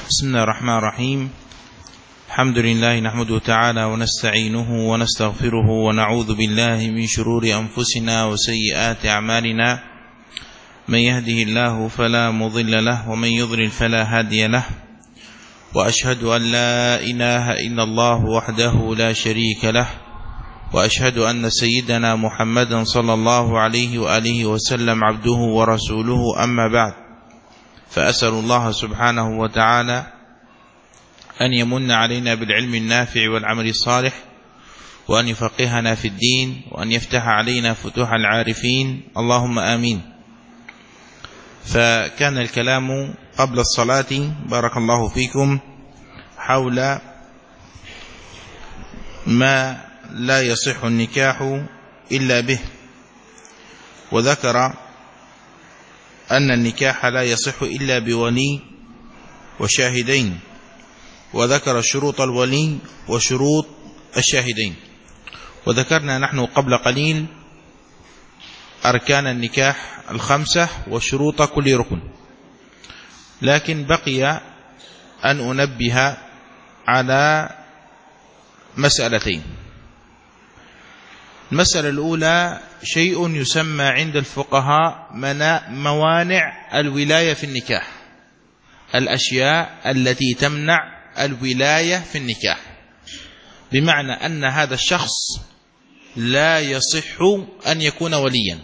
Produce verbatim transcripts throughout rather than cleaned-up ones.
بسم الله الرحمن الرحيم. الحمد لله نحمده تعالى ونستعينه ونستغفره ونعوذ بالله من شرور أنفسنا وسيئات أعمالنا، من يهده الله فلا مضل له ومن يضلل فلا هادي له، وأشهد أن لا إله إلا الله وحده لا شريك له، وأشهد أن سيدنا محمدا صلى الله عليه وآله وسلم عبده ورسوله، أما بعد، فأسأل الله سبحانه وتعالى أن يمن علينا بالعلم النافع والعمل الصالح، وأن يفقهنا في الدين، وأن يفتح علينا فتوح العارفين، اللهم آمين. فكان الكلام قبل الصلاة بارك الله فيكم حول ما لا يصح النكاح إلا به، وذكر أن النكاح لا يصح إلا بولي وشاهدين، وذكر شروط الولي وشروط الشاهدين، وذكرنا نحن قبل قليل أركان النكاح الخمسة وشروط كل ركن، لكن بقي أن أنبه على مسألتين. المسألة الأولى شيء يسمى عند الفقهاء موانع الولاية في النكاح، الأشياء التي تمنع الولاية في النكاح، بمعنى أن هذا الشخص لا يصح أن يكون وليا.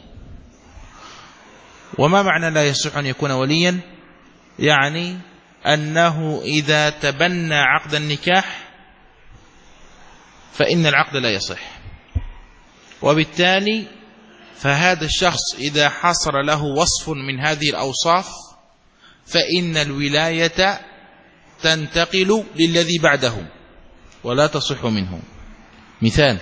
وما معنى لا يصح أن يكون وليا؟ يعني أنه إذا تبنى عقد النكاح فإن العقد لا يصح، وبالتالي فهذا الشخص إذا حصل له وصف من هذه الأوصاف فإن الولاية تنتقل للذي بعده ولا تصح منه. مثال: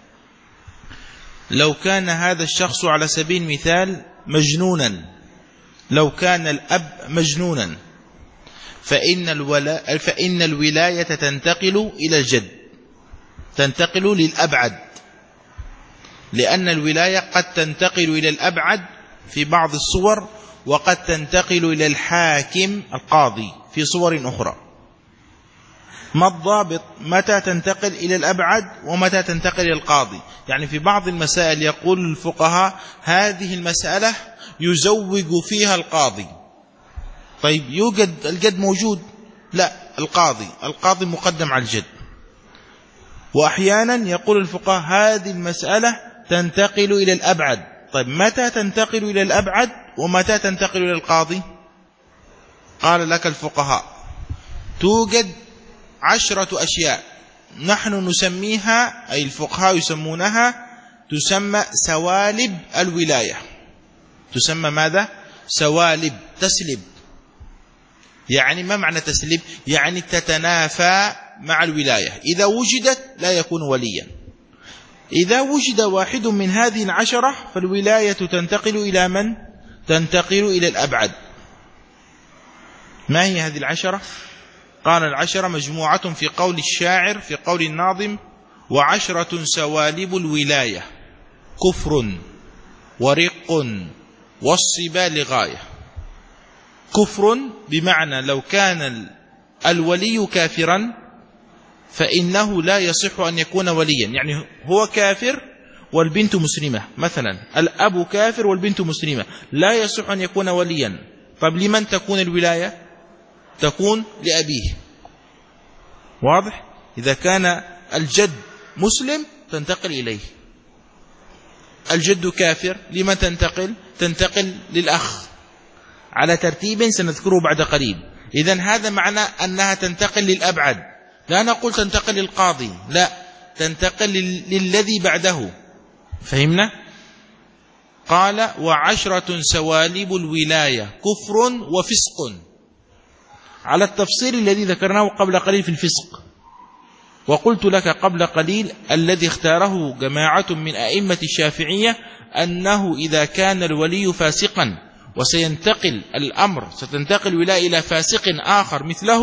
لو كان هذا الشخص على سبيل المثال مجنونا، لو كان الأب مجنونا فإن, الولا فإن الولاية تنتقل إلى الجد، تنتقل للأبعد، لأن الولاية قد تنتقل إلى الأبعد في بعض الصور، وقد تنتقل إلى الحاكم القاضي في صور أخرى. ما الضابط متى تنتقل إلى الأبعد ومتى تنتقل إلى القاضي؟ يعني في بعض المسائل يقول الفقهاء هذه المسألة يزوج فيها القاضي. طيب يوجد الجد موجود؟ لا، القاضي القاضي مقدم على الجد. وأحيانا يقول الفقهاء هذه المسألة تنتقل إلى الأبعد. طيب متى تنتقل إلى الأبعد ومتى تنتقل إلى القاضي؟ قال لك الفقهاء توجد عشرة أشياء نحن نسميها، أي الفقهاء يسمونها، تسمى سوالب الولاية. تسمى ماذا؟ سوالب، تسلب. يعني ما معنى تسلب؟ يعني تتنافى مع الولاية، إذا وجدت لا يكون وليا. إذا وجد واحد من هذه العشرة فالولاية تنتقل إلى من؟ تنتقل إلى الأبعد. ما هي هذه العشرة؟ قال العشرة مجموعة في قول الشاعر، في قول الناظم: وعشرة سوالب الولاية كفر ورق والصبا لغاية. كفر بمعنى لو كان الولي كافرا فإنه لا يصح أن يكون وليا، يعني هو كافر والبنت مسلمة مثلا، الأب كافر والبنت مسلمة، لا يصح أن يكون وليا. طب لمن تكون الولاية؟ تكون لأبيه. واضح؟ إذا كان الجد مسلم تنتقل إليه. الجد كافر لمن تنتقل؟ تنتقل للأخ، على ترتيب سنذكره بعد قليل. إذن هذا معنى أنها تنتقل للأبعد، لا نقول تنتقل للقاضي، لا، تنتقل للذي بعده. فهمنا؟ قال: وعشرة سوالب الولاية كفر وفسق، على التفصيل الذي ذكرناه قبل قليل في الفسق. وقلت لك قبل قليل الذي اختاره جماعة من أئمة الشافعية أنه إذا كان الولي فاسقا وسينتقل الأمر، ستنتقل الولاية إلى فاسق آخر مثله،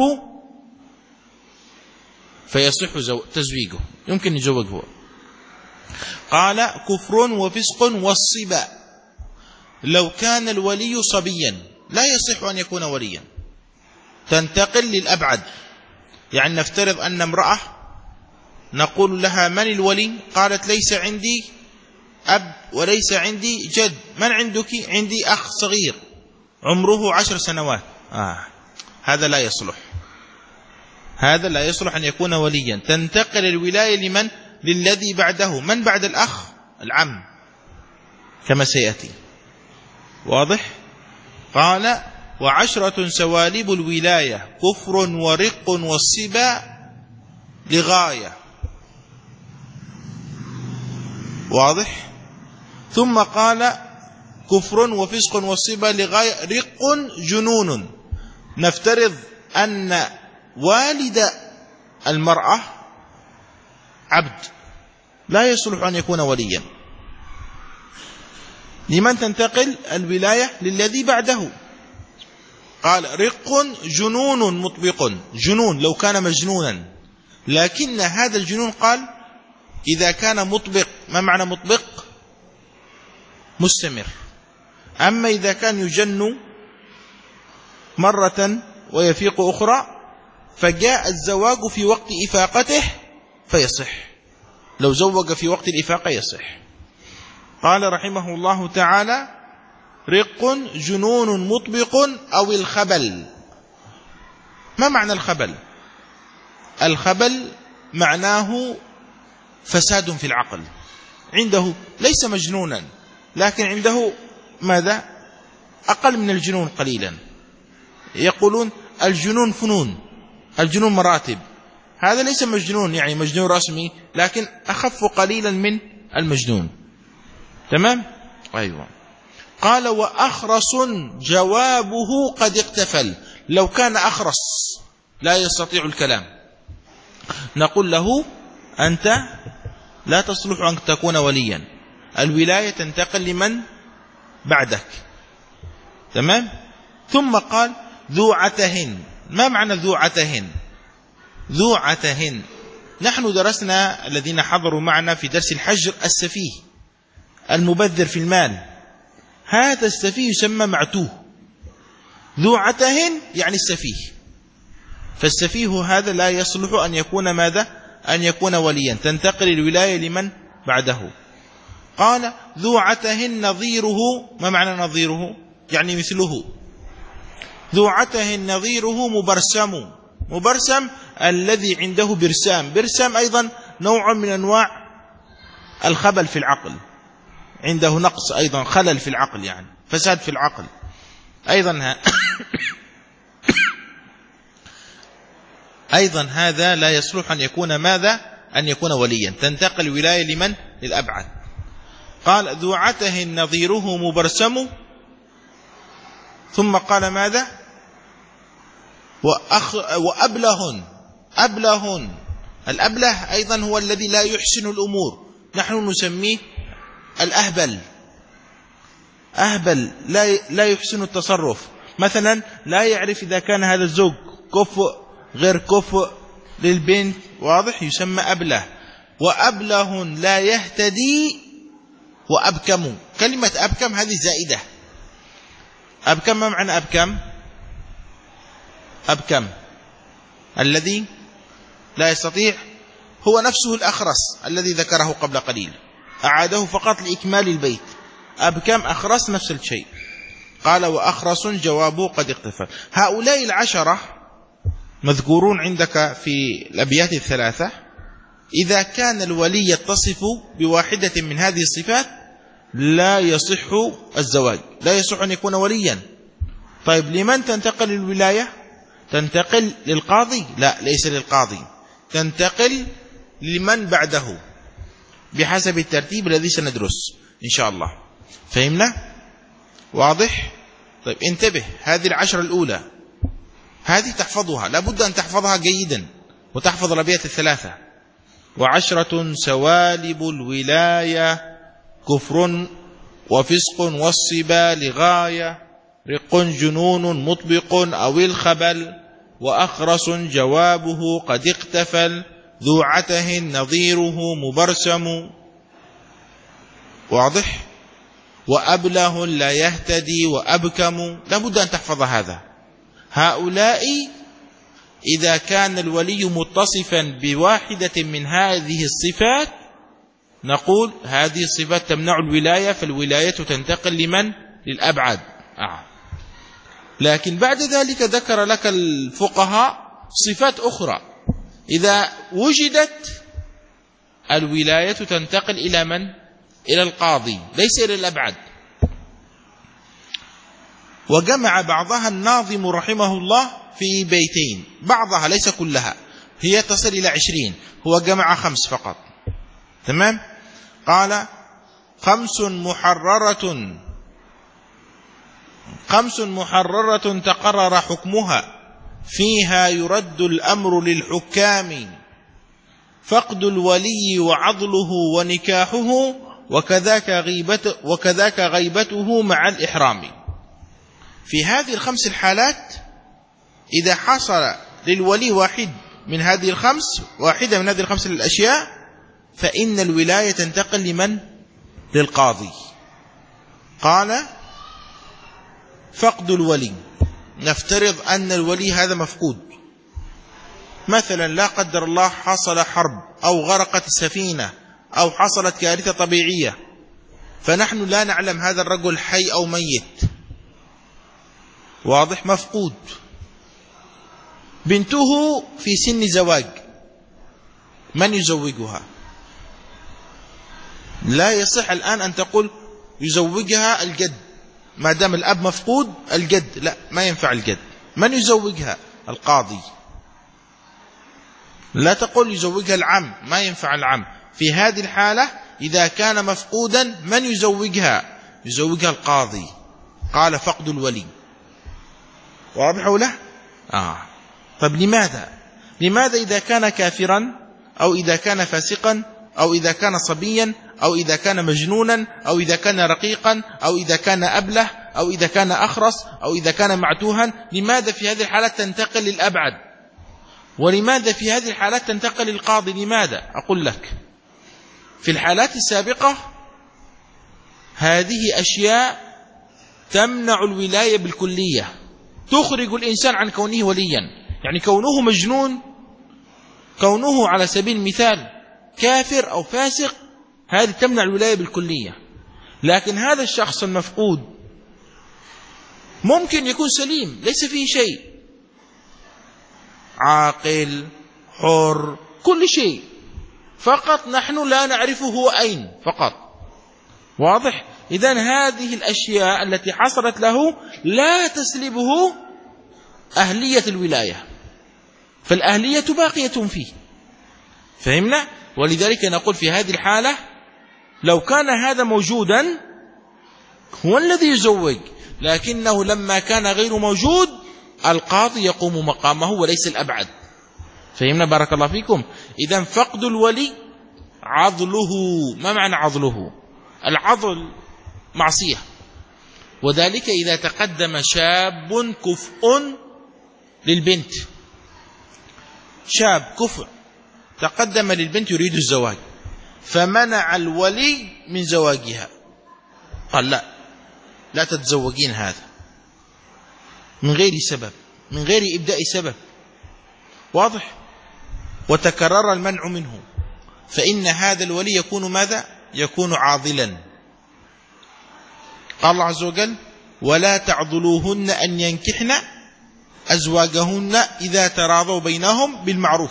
فيصح تزويجه، يمكن يزوج هو. قال: كفر وفسق والصبا، لو كان الولي صبيا لا يصح أن يكون وليا. تنتقل للأبعد. يعني نفترض أن امرأة نقول لها من الولي؟ قالت ليس عندي أب وليس عندي جد. من عندك؟ عندي أخ صغير عمره عشر سنوات. آه. هذا لا يصلح، هذا لا يصلح أن يكون وليا. تنتقل الولاية لمن؟ للذي بعده. من بعد الأخ؟ العم كما سيأتي. واضح؟ قال وعشرة سوالب الولاية كفر ورق والصبا لغاية. واضح؟ ثم قال كفر وفسق والصبا لغاية. رق جنون. نفترض أن والد المرأة عبد لا يصلح أن يكون وليا. لمن تنتقل الولاية؟ للذي بعده. قال رق جنون مطبق. جنون لو كان مجنونا، لكن هذا الجنون قال إذا كان مطبق. ما معنى مطبق؟ مستمر. أما إذا كان يجن مرة ويفيق أخرى فجاء الزواج في وقت إفاقته فيصح. لو زوج في وقت الإفاقة يصح. قال رحمه الله تعالى رق جنون مطبق أو الخبل. ما معنى الخبل؟ الخبل معناه فساد في العقل. عنده ليس مجنونا لكن عنده ماذا؟ أقل من الجنون قليلا. يقولون الجنون فنون، الجنون مراتب. هذا ليس مجنون يعني مجنون رسمي، لكن أخف قليلا من المجنون. تمام؟ أيوة. قال وأخرس جوابه قد اقتفل. لو كان أخرس لا يستطيع الكلام نقول له أنت لا تصلح أن تكون وليا. الولاية تنتقل لمن بعدك. تمام؟ ثم قال ذو عتهن. ما معنى ذو عتهن؟ ذو عتهن نحن درسنا الذين حضروا معنا في درس الحجر السفيه المبذر في المال. هذا السفيه يسمى معتوه. ذو عتهن يعني السفيه. فالسفيه هذا لا يصلح أن يكون ماذا؟ أن يكون وليا. تنتقل الولاية لمن بعده. قال ذو عتهن نظيره. ما معنى نظيره؟ يعني مثله. ذو عتهن نظيره مبرسم. مبرسم الذي عنده برسام. برسام أيضا نوع من أنواع الخبل في العقل، عنده نقص أيضا، خلل في العقل يعني فساد في العقل أيضا. أيضا هذا لا يصلح أن يكون ماذا؟ أن يكون وليا. تنتقل الولاية لمن؟ للأبعد. قال ذو عته نظيره مبرسم. ثم قال ماذا؟ وأخ وأبلهن. أبلهن الأبله أيضا هو الذي لا يحسن الأمور. نحن نسميه الأهبل. أهبل لا لا يحسن التصرف. مثلا لا يعرف إذا كان هذا الزوج كفء غير كفء للبنت. واضح؟ يسمى أبله. وأبله لا يهتدي. وأبكم. كلمة أبكم هذه زائدة. أبكم ما معنى أبكم؟ أبكم الذي لا يستطيع، هو نفسه الأخرس الذي ذكره قبل قليل، أعاده فقط لإكمال البيت. أبكم أخرس نفس الشيء. قال وأخرس جوابه قد اقتفى. هؤلاء العشرة مذكورون عندك في الأبيات الثلاثة. إذا كان الولي يتصف بواحدة من هذه الصفات لا يصح الزواج، لا يصح أن يكون وليا. طيب لمن تنتقل الولاية؟ تنتقل للقاضي؟ لا، ليس للقاضي، تنتقل لمن بعده بحسب الترتيب الذي سندرس إن شاء الله. فهمنا؟ واضح؟ طيب انتبه، هذه العشرة الأولى هذه تحفظها، لابد أن تحفظها جيدا وتحفظ الأبيات الثلاثة. وعشرة سوالب الولاية كفر وفسق والصبا لغاية رق جنون مطبق أو الخبل وأخرس جوابه قد اقتفل ذو عته نظيره مبرسم. واضح؟ وأبله لا يهتدي وأبكم. لابد أن تحفظ هذا. هؤلاء إذا كان الولي متصفا بواحدة من هذه الصفات نقول هذه الصفات تمنع الولاية، فالولاية تنتقل لمن؟ للأبعد. آه. لكن بعد ذلك ذكر لك الفقهاء صفات أخرى إذا وجدت الولاية تنتقل إلى من؟ إلى القاضي ليس إلى الأبعد. وجمع بعضها الناظم رحمه الله في بيتين، بعضها ليس كلها، هي تصل إلى عشرين، هو جمع خمس فقط. تمام؟ قال خمس محررة خمس محررة تقرر حكمها فيها يرد الأمر للحكام فقد الولي وعضله ونكاحه وكذاك غيبته, وكذاك غيبته مع الإحرام. في هذه الخمس الحالات إذا حصل للولي واحد من هذه الخمس واحدة من هذه الخمس الأشياء فإن الولاية تنتقل لمن؟ للقاضي. قال فقد الولي، نفترض أن الولي هذا مفقود، مثلا لا قدر الله حصل حرب أو غرقت السفينة أو حصلت كارثة طبيعية فنحن لا نعلم هذا الرجل حي أو ميت، واضح؟ مفقود. بنته في سن زواج، من يزوجها؟ لا يصح الآن أن تقول يزوجها الجد ما دام الأب مفقود، الجد لا، ما ينفع الجد. من يزوجها؟ القاضي. لا تقول يزوجها العم، ما ينفع العم. في هذه الحالة إذا كان مفقودا من يزوجها؟ يزوجها القاضي. قال فقد الولي. واضح ولا؟ آه. طب لماذا؟ لماذا إذا كان كافرا أو إذا كان فاسقا أو إذا كان صبيا أو إذا كان مجنونا أو إذا كان رقيقا أو إذا كان أبله أو إذا كان أخرس أو إذا كان معتوها، لماذا في هذه الحالات تنتقل للأبعد؟ ولماذا في هذه الحالات تنتقل للقاضي؟ لماذا؟ أقول لك، في الحالات السابقة هذه أشياء تمنع الولاية بالكلية، تخرج الإنسان عن كونه وليا. يعني كونه مجنون، كونه على سبيل المثال كافر أو فاسق، هذه تمنع الولاية بالكلية. لكن هذا الشخص المفقود ممكن يكون سليم ليس فيه شيء، عاقل حر كل شيء، فقط نحن لا نعرفه هو أين فقط. واضح؟ إذن هذه الأشياء التي حصلت له لا تسلبه أهلية الولاية، فالأهلية باقية فيه. فهمنا؟ ولذلك نقول في هذه الحالة لو كان هذا موجودا هو الذي يزوج، لكنه لما كان غير موجود القاضي يقوم مقامه وليس الأبعد. فهمنا؟ بارك الله فيكم. إذن فقد الولي عضله. ما معنى عضله؟ العضل معصية، وذلك إذا تقدم شاب كفء للبنت، شاب كفء تقدم للبنت يريد الزواج فمنع الولي من زواجها، قال لا لا تتزوجين هذا من غير سبب، من غير إبداء سبب. واضح؟ وتكرر المنع منه، فإن هذا الولي يكون ماذا؟ يكون عاضلا. قال الله عز وجل ولا تعضلوهن أن ينكحن أزواجهن إذا تراضوا بينهم بالمعروف.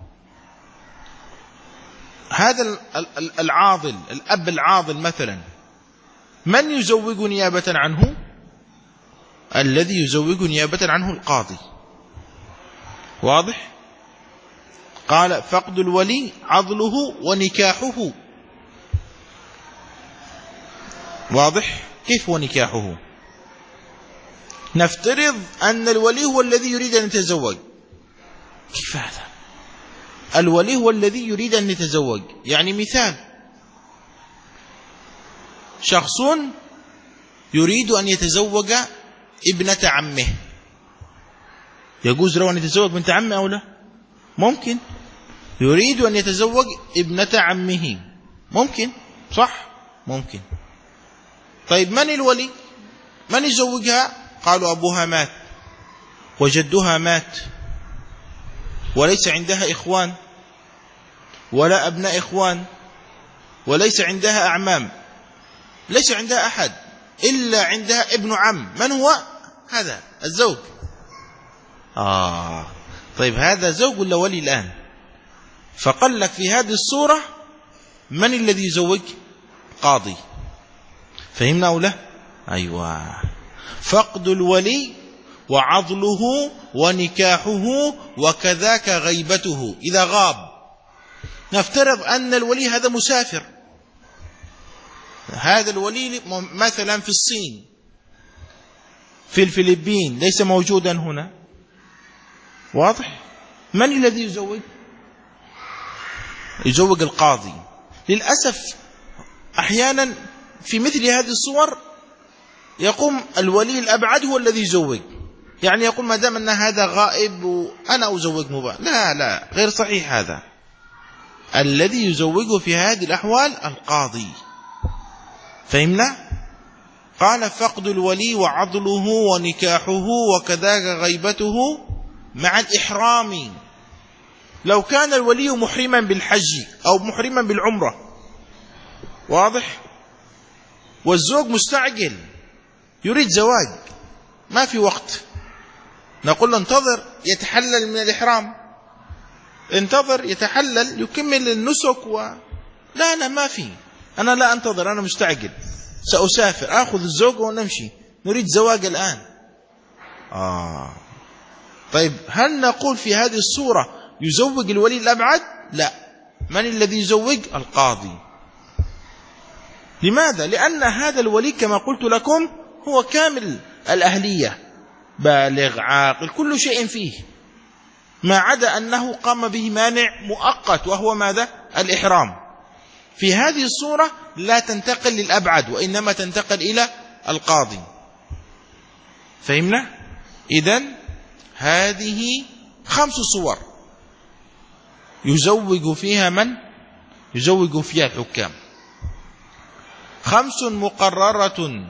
هذا العاضل، الأب العاضل مثلا، من يزوج نيابة عنه؟ الذي يزوج نيابة عنه القاضي. واضح؟ قال فقد الولي عضله ونكاحه. واضح؟ كيف ونكاحه؟ نفترض أن الولي هو الذي يريد أن يتزوج. كيف هذا؟ الولي هو الذي يريد أن يتزوج. يعني مثال، شخص يريد أن يتزوج ابنة عمه، يجوز له أن يتزوج بنت عمه أو لا؟ ممكن. يريد أن يتزوج ابنة عمه، ممكن، صح؟ ممكن. طيب من الولي؟ من يزوجها؟ قالوا أبوها مات وجدها مات وليس عندها إخوان ولا أبناء إخوان وليس عندها أعمام، ليس عندها أحد إلا عندها ابن عم. من هو هذا؟ الزوج. آه طيب هذا زوج ولا ولي الآن؟ فقال لك في هذه الصورة من الذي يزوج؟ قاضي. فهمنا أو لا؟ أيوة. فقد الولي وعضله ونكاحه وكذاك غيبته إذا غاب. نفترض أن الولي هذا مسافر، هذا الولي مثلا في الصين، في الفلبين، ليس موجودا هنا. واضح؟ من الذي يزوج؟ يزوج القاضي. للأسف أحيانا في مثل هذه الصور يقوم الولي الأبعد هو الذي يزوج، يعني يقول ما دام أن هذا غائب وأنا أزوج مباشر. لا لا، غير صحيح هذا. الذي يزوجه في هذه الأحوال القاضي. فهمنا؟ قال فقد الولي وعضله ونكاحه وكذاك غيبته مع الإحرام. لو كان الولي محرما بالحج أو محرما بالعمرة، واضح، والزوج مستعجل يريد زواج، ما في وقت، نقول له انتظر يتحلل من الإحرام، انتظر يتحلل يكمل النسك و... لا لا ما في، أنا لا أنتظر، أنا مستعجل، سأسافر، أخذ الزوج ونمشي، نريد زواج الآن. آه طيب هل نقول في هذه الصورة يزوج الولي الأبعد؟ لا. من الذي يزوج؟ القاضي. لماذا؟ لأن هذا الولي كما قلت لكم هو كامل الأهلية، بالغ عاقل، كل شيء فيه، ما عدا أنه قام به مانع مؤقت وهو ماذا؟ الإحرام. في هذه الصورة لا تنتقل للأبعد وإنما تنتقل إلى القاضي. فهمنا؟ إذن هذه خمس صور يزوج فيها من؟ يزوج فيها الحكام. خمس مقررة،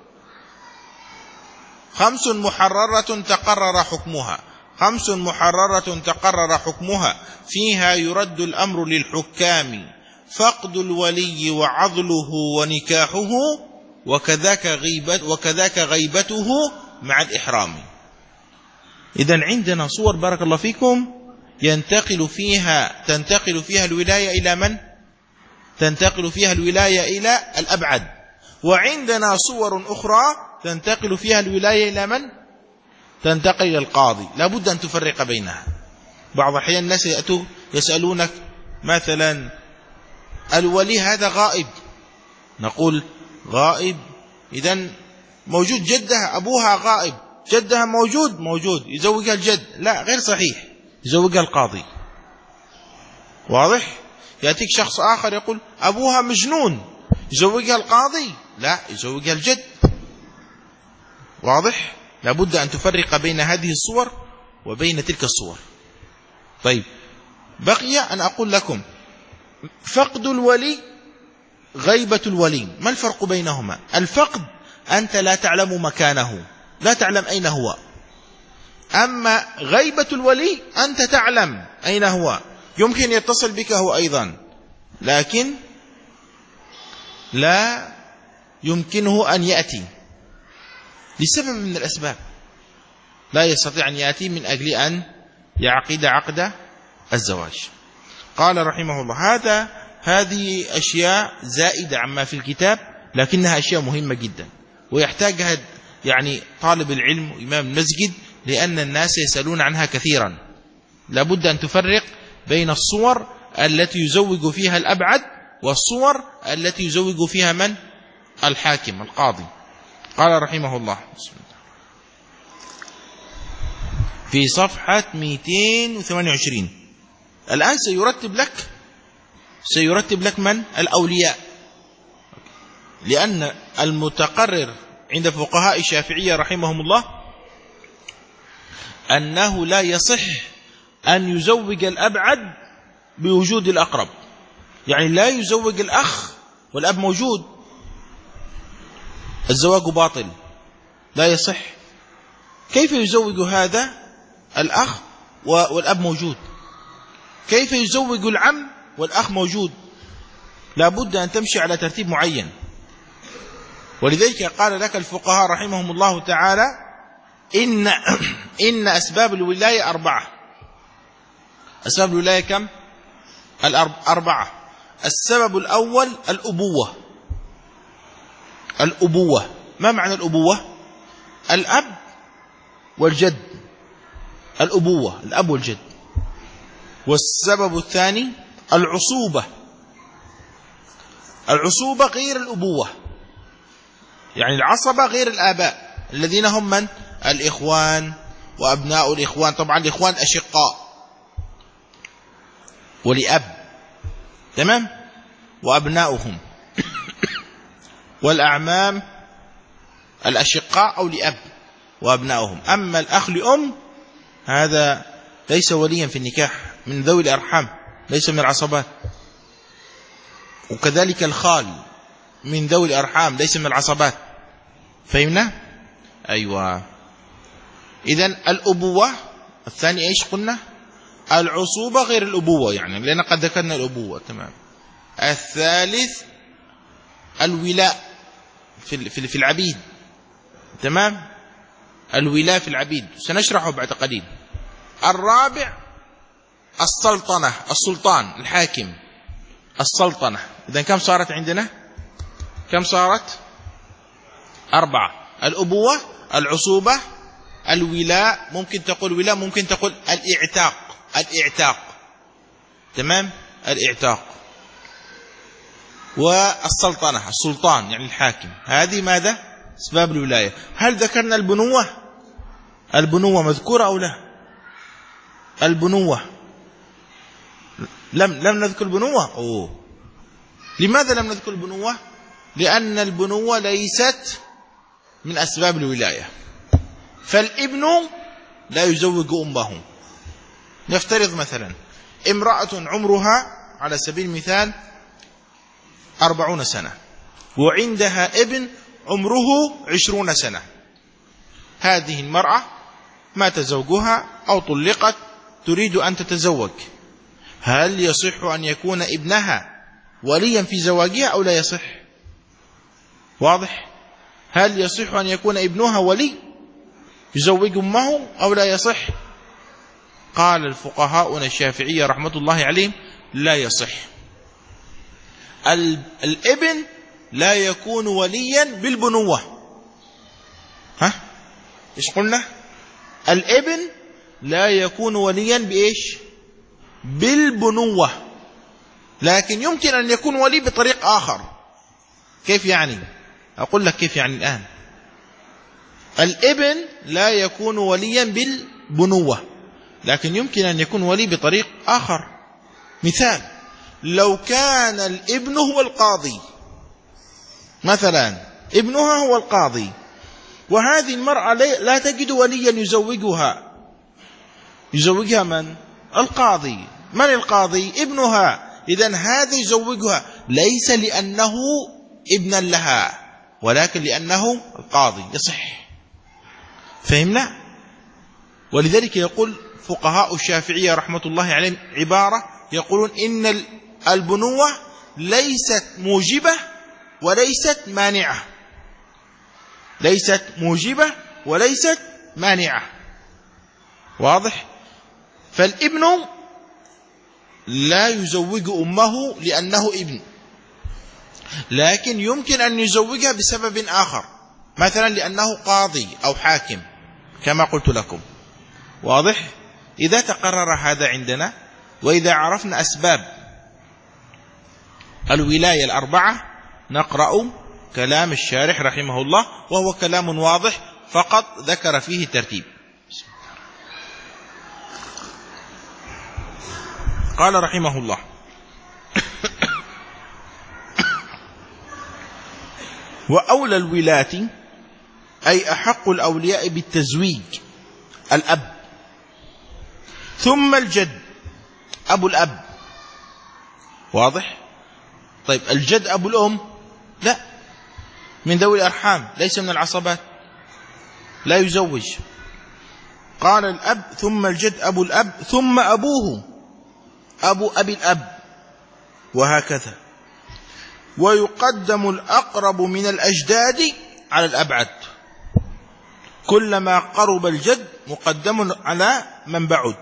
خمس محررة تقرر حكمها، خمس محررة تقرر حكمها فيها يرد الأمر للحكام: فقد الولي وعضله ونكاحه وكذاك غيبة وكذاك غيبته مع الإحرام. إذن عندنا صور بارك الله فيكم ينتقل فيها تنتقل فيها الولاية إلى من؟ تنتقل فيها الولاية إلى الأبعد. وعندنا صور أخرى تنتقل فيها الولاية إلى من؟ تنتقل إلى القاضي. لا بد أن تفرق بينها. بعض الأحيان الناس يأتوا يسألونك مثلا الولي هذا غائب، نقول غائب إذن موجود جدها أبوها غائب، جدها موجود موجود يزوجها الجد. لا، غير صحيح، يزوجها القاضي. واضح؟ يأتيك شخص آخر يقول أبوها مجنون، يزوجها القاضي؟ لا، يزوجها الجد. واضح؟ لابد أن تفرق بين هذه الصور وبين تلك الصور. طيب بقي أن أقول لكم فقد الولي، غيبة الولي، ما الفرق بينهما؟ الفقد أنت لا تعلم مكانه، لا تعلم أين هو. أما غيبة الولي أنت تعلم أين هو، يمكن يتصل بك هو أيضا، لكن لا يمكنه أن يأتي لسبب من الأسباب، لا يستطيع أن يأتي من أجل أن يعقد عقد الزواج. قال رحمه الله هذا هذه أشياء زائدة عما في الكتاب، لكنها أشياء مهمة جدا ويحتاجها يعني طالب العلم وإمام المسجد، لأن الناس يسألون عنها كثيرا. لابد أن تفرق بين الصور التي يزوج فيها الأبعد والصور التي يزوج فيها من؟ الحاكم القاضي. قال رحمه الله بسم الله في صفحة مئتين وثمانية وعشرين الآن سيرتب لك سيرتب لك من؟ الأولياء، لأن المتقرر عند فقهاء الشافعية رحمهم الله أنه لا يصح أن يزوج الأبعد بوجود الأقرب، يعني لا يزوج الأخ والأب موجود، الزواج باطل لا يصح. كيف يزوج هذا الأخ والأب موجود؟ كيف يزوج العم والأخ موجود؟ لابد أن تمشي على ترتيب معين. ولذلك قال لك الفقهاء رحمهم الله تعالى إن إن أسباب الولاية أربعة. أسباب الولاية كم؟ الأربعة. السبب الأول الأبوة. الأبوة، ما معنى الأبوة؟ الأب والجد. الأبوة الأب والجد. والسبب الثاني العصوبة. العصوبة غير الأبوة، يعني العصبة غير الآباء الذين هم من؟ الإخوان وأبناء الإخوان. طبعا الإخوان أشقاء ولأب، تمام، وأبناؤهم والأعمام الأشقاء أو لأب وأبناؤهم. أما الأخ لأم هذا ليس وليا في النكاح، من ذوي الأرحام، ليس من العصبات. وكذلك الخال من ذوي الأرحام، ليس من العصبات. فهمنا؟ أيوة. إذن الأبوة الثاني إيش قلنا؟ العصوبة غير الأبوة، يعني لأن قد ذكرنا الأبوة، تمام. الثالث الولاء في في العبيد، تمام، الولاء في العبيد سنشرحه بعد قليل. الرابع السلطنة، السلطان، الحاكم، السلطنة. إذن كم صارت عندنا؟ كم صارت؟ أربعة. الأبوة، العصوبة، الولاء، ممكن تقول ولاء، ممكن تقول الإعتاق. الإعتاق، تمام، الإعتاق. والسلطنة، السلطان يعني الحاكم. هذه ماذا؟ أسباب الولاية. هل ذكرنا البنوة؟ البنوة مذكورة أو لا؟ البنوة لم لم نذكر البنوة. أوه. لماذا لم نذكر البنوة؟ لأن البنوة ليست من أسباب الولاية. فالابن لا يزوج أمه. نفترض مثلا امرأة عمرها على سبيل المثال أربعون سنة، وعندها ابن عمره عشرون سنة. هذه المرأة مات زوجها أو طلقت، تريد أن تتزوج. هل يصح أن يكون ابنها وليا في زواجها أو لا يصح؟ واضح؟ هل يصح أن يكون ابنها ولي يزوج أمه أو لا يصح؟ قال الفقهاء الشافعية رحمة الله عليهم لا يصح. الابن لا يكون وليا بالبنوة. ها؟ إيش قلنا؟ الابن لا يكون وليا بإيش؟ بالبنوة، لكن يمكن أن يكون ولي بطريق آخر. كيف يعني؟ أقول لك كيف يعني الآن. الابن لا يكون وليا بالبنوة، لكن يمكن أن يكون ولي بطريق آخر. مثال: لو كان الابن هو القاضي مثلا، ابنها هو القاضي، وهذه المرأة لا تجد وليا يزوجها. يزوجها من؟ القاضي. من القاضي؟ ابنها. إذن هذا يزوجها ليس لأنه ابنا لها، ولكن لأنه القاضي. يصح. فهمنا؟ ولذلك يقول فقهاء الشافعية رحمة الله عليهم عبارة، يقولون إن البنوة ليست موجبة وليست مانعة. ليست موجبة وليست مانعة. واضح؟ فالابن لا يزوج أمه لأنه ابن، لكن يمكن أن يزوجها بسبب آخر، مثلا لأنه قاضي أو حاكم كما قلت لكم. واضح؟ إذا تقرر هذا عندنا، وإذا عرفنا أسباب الولاية الأربعة، نقرأ كلام الشارح رحمه الله، وهو كلام واضح، فقط ذكر فيه ترتيب. قال رحمه الله: وأولى الولاة أي أحق الأولياء بالتزويج الأب، ثم الجد أبو الأب. واضح؟ طيب الجد أبو الأم لا، من ذوي الأرحام، ليس من العصبات، لا يزوج. قال الأب ثم الجد أبو الأب ثم أبوه أبو أبي الأب، وهكذا. ويقدم الأقرب من الأجداد على الأبعد، كلما قرب الجد مقدم على من بعد.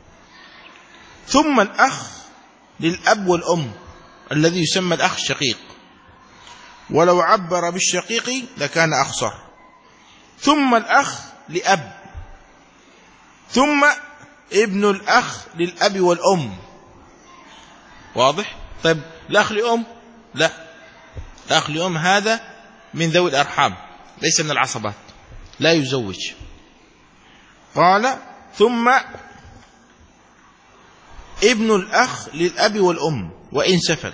ثم الأخ للأب والأم الذي يسمى الأخ الشقيق، ولو عبر بالشقيق لكان أخصر. ثم الأخ لأب، ثم ابن الأخ للأب والأم. واضح؟ طيب الأخ لأم؟ لا، الأخ لأم هذا من ذوي الأرحام، ليس من العصبات، لا يزوج. قال ثم ابن الأخ للأب والأم وإن سفل.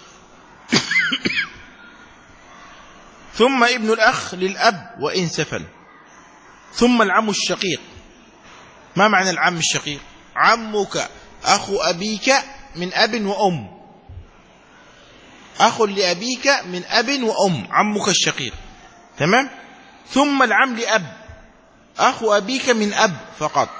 ثم ابن الأخ للأب وإن سفل. ثم العم الشقيق. ما معنى العم الشقيق؟ عمك أخو أبيك من أب وأم، أخ لأبيك من أب وأم، عمك الشقيق. تمام؟ ثم العم لأب، أخو أبيك من أب فقط.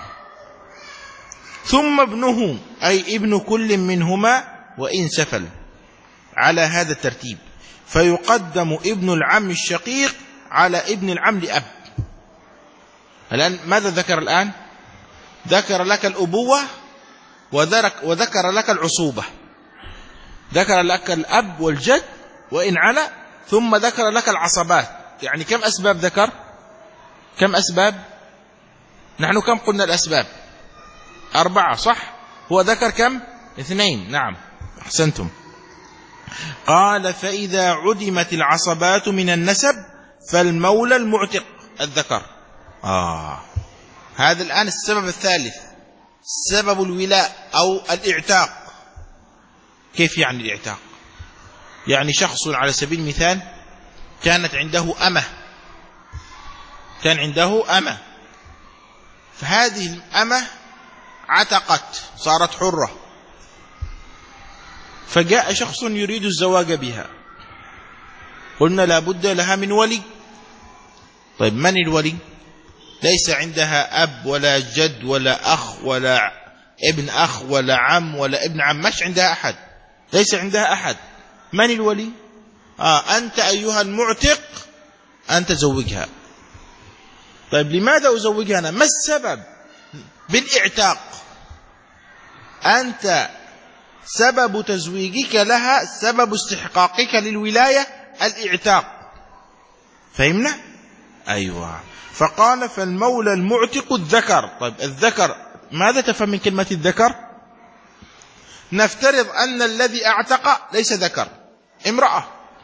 ثم ابنه، أي ابن كل منهما وإن سفل، على هذا الترتيب. فيقدم ابن العم الشقيق على ابن العم لأب. الآن ماذا ذكر الآن؟ ذكر لك الأبوة وذكر لك العصوبة، ذكر لك الأب والجد وإن على، ثم ذكر لك العصبات. يعني كم أسباب ذكر؟ كم أسباب؟ نحن كم قلنا الأسباب؟ أربعة، صح؟ هو ذكر كم؟ اثنين. نعم أحسنتم. قال فإذا عدمت العصبات من النسب فالمولى المعتق الذكر. آه هذا الآن السبب الثالث، سبب الولاء أو الإعتاق. كيف يعني الإعتاق؟ يعني شخص على سبيل المثال كانت عنده أمة، كان عنده أمة، فهذه الأمة عتقت، صارت حرة، فجاء شخص يريد الزواج بها. قلنا لا بد لها من ولي. طيب من الولي؟ ليس عندها أب ولا جد ولا أخ ولا ابن أخ ولا عم ولا ابن عم، مش عندها أحد، ليس عندها أحد. من الولي؟ آه أنت أيها المعتق أن تزوجها. طيب لماذا أزوجها أنا؟ ما السبب بالإعتاق؟ أنت سبب تزويجك لها، سبب استحقاقك للولاية الإعتاق. فهمنا؟ أيوة. فقال فالمولى المعتق الذكر. طيب الذكر ماذا تفهم من كلمة الذكر؟ نفترض أن الذي اعتق ليس ذكر، امرأة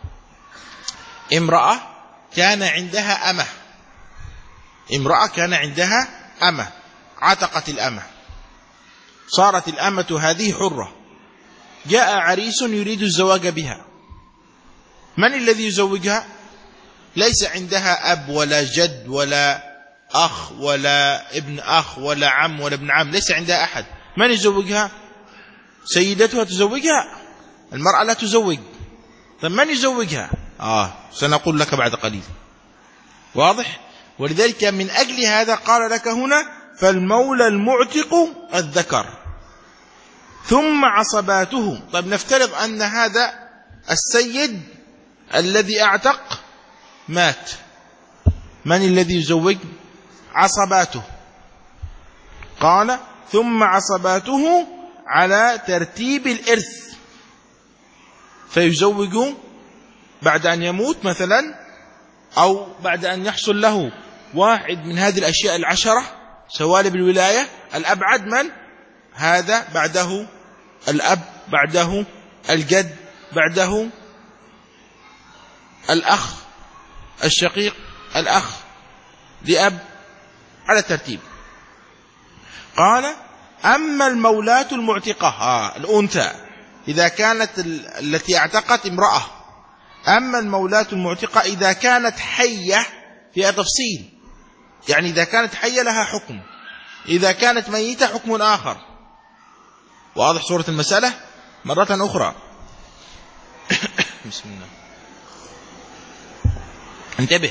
امرأة كان عندها أمة، امرأة كان عندها أمة، عتقت الأمة، صارت الأمة هذه حرة. جاء عريس يريد الزواج بها. من الذي يزوجها؟ ليس عندها أب ولا جد ولا أخ ولا ابن أخ ولا عم ولا ابن عم، ليس عندها أحد. من يزوجها؟ سيدتها تزوجها؟ المرأة لا تزوج. طيب من يزوجها؟ آه سنقول لك بعد قليل. واضح؟ ولذلك من أجل هذا قال لك هنا فالمولى المعتق الذكر. ثم عصباته. طيب نفترض أن هذا السيد الذي اعتق مات، من الذي يزوج؟ عصباته. قال ثم عصباته على ترتيب الإرث، فيزوج بعد أن يموت مثلا، أو بعد أن يحصل له واحد من هذه الأشياء العشرة سوالب الولاية. الأبعد من؟ هذا، بعده الأب، بعده الجد، بعده الأخ الشقيق، الأخ لأب، على الترتيب. قال أما المولاة المعتقة، آه الأنثى إذا كانت التي اعتقت امرأة، أما المولاة المعتقة إذا كانت حية فيها تفصيل، يعني إذا كانت حية لها حكم، إذا كانت ميتة حكم آخر. واضح صورة المسألة؟ مرة أخرى. بسم الله. انتبه.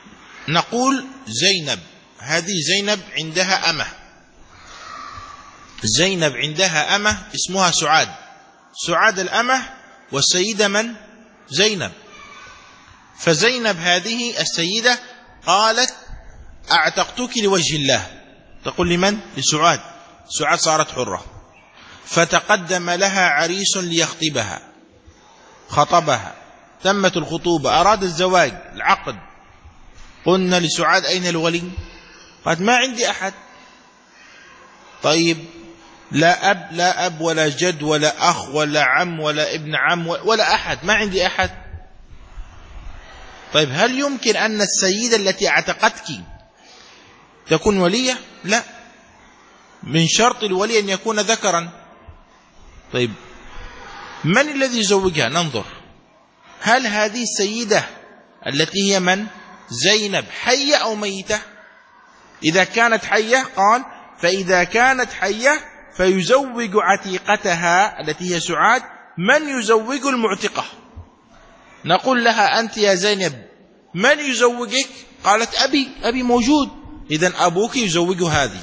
نقول زينب، هذه زينب عندها أمة، زينب عندها أمة اسمها سعاد، سعاد الأمة والسيدة من؟ زينب. فزينب هذه السيدة قالت أعتقتك لوجه الله، تقول لمن؟ لسعاد. سعاد صارت حرة، فتقدم لها عريس ليخطبها، خطبها، تمت الخطوبة، أراد الزواج العقد. قلنا لسعاد أين الولي؟ قالت ما عندي أحد. طيب لا أب لا أب ولا جد ولا أخ ولا عم ولا ابن عم ولا أحد، ما عندي أحد. طيب هل يمكن أن السيدة التي اعتقتك تكون ولية؟ لا، من شرط الولي أن يكون ذكرا. طيب من الذي يزوجها؟ ننظر، هل هذه السيدة التي هي من؟ زينب حية أو ميتة؟ إذا كانت حية قال فإذا كانت حية فيزوج عتيقتها التي هي سعاد من يزوج المعتقة. نقول لها أنت يا زينب من يزوجك؟ قالت أبي، أبي موجود. إذن أبوك يزوج هذه.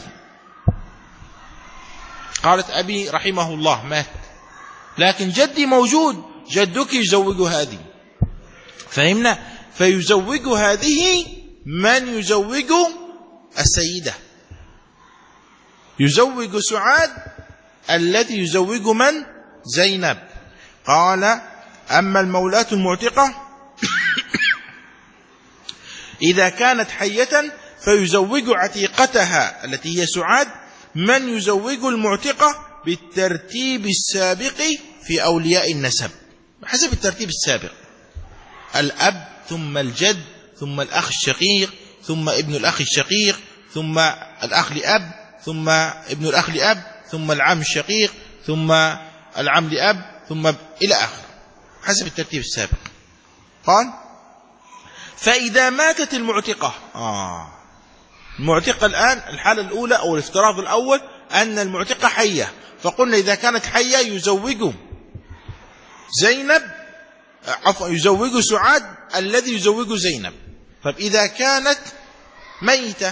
قالت أبي رحمه الله مات، لكن جدي موجود، جدك يزوج هذه. فهمنا؟ فيزوج هذه من يزوج السيدة، يزوج سعاد الذي يزوج من؟ زينب. قال أما المولاة المعتقة إذا كانت حية فيزوج عتيقتها التي هي سعاد من يزوج المعتقة بالترتيب السابق في أولياء النسب، حسب الترتيب السابق: الأب ثم الجد ثم الأخ الشقيق ثم ابن الأخ الشقيق ثم الأخ لأب ثم ابن الأخ لأب ثم العم الشقيق ثم العم لأب ثم إلى آخر، حسب الترتيب السابق. قال فإذا ماتت المعتقة، آه المعتقة الآن الحالة الأولى أو الافتراض الأول أن المعتقة حية، فقلنا إذا كانت حية يزوج زينب، عفوا يزوج سعاد الذي يزوج زينب. طب إذا كانت ميتة،